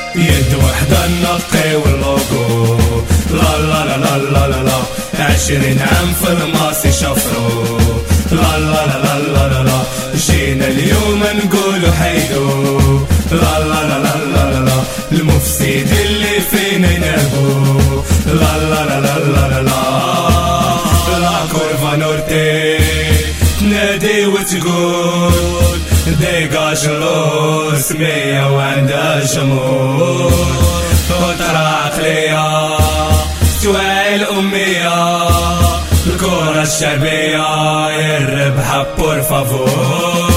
يد وحدة نقي واللوغو، لا لا لا لا لا لا لا 20 عام في الماصي شفرو، لا لا لا لا لا لا لا جينا اليوم نقولوا حيدو، لا لا لا لا لا لا المفسد اللي فينا ينابو، لا لا لا لا لا لا لا كورفا نورتي تنادي وتقول ديقاش لوس مية وعندها جمهور، وطرا عقلية توعي الأمية الكرة الشعبية الربحة بور فافور.